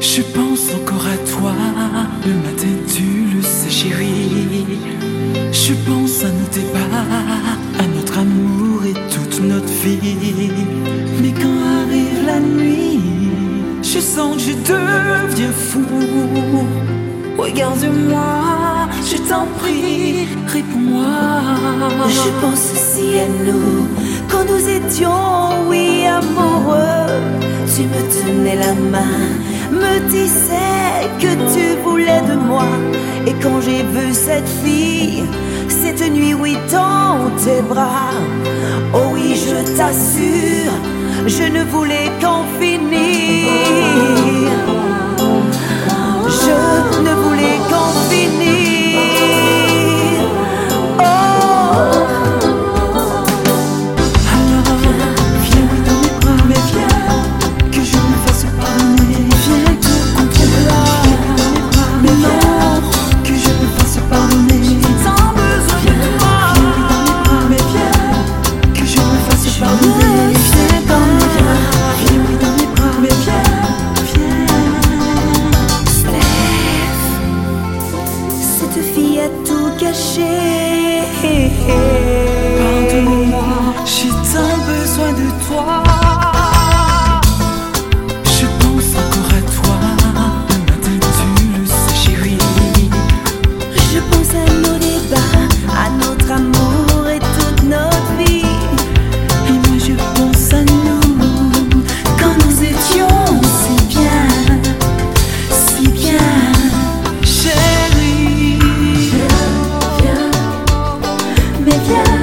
Je pense encore à toi, le matin tu le sais chérie. Je pense à nos débats, à notre amour et toute notre vie. Mais quand arrive la nuit, je sens que je deviens fou. Regarde-moi, je t'en prie, réponds-moi. Je pense aussi à nous, quand nous étions, oui, amoureux. Tu me tenais la main, me disais que tu voulais de moi. Et quand j'ai vu cette fille, cette nuit, oui, dans tes bras, oh oui, je t'assure, je ne voulais qu'en finir. Je ne voulais qu'en finir. Oh, alors viens dans mes bras, mais viens que je me fasse pardonner. Viens que contre-là, viens dans mes bras, mais non que je me fasse pardonner. J'ai tant besoin de toi. Viens dans mes bras, mais viens que je me fasse pardonner. Viens dans mes bras, viens dans mes bras, mais viens. cette fille a tout gâché. Pardonne-moi, j'ai tant besoin de toi. Je pense encore à toi, le matin tu le sais chérie. Je pense à nos débats, à notre amour et toute notre vie. Et moi je pense à nous, quand nous étions si bien, si bien. Chérie, Viens, mais viens.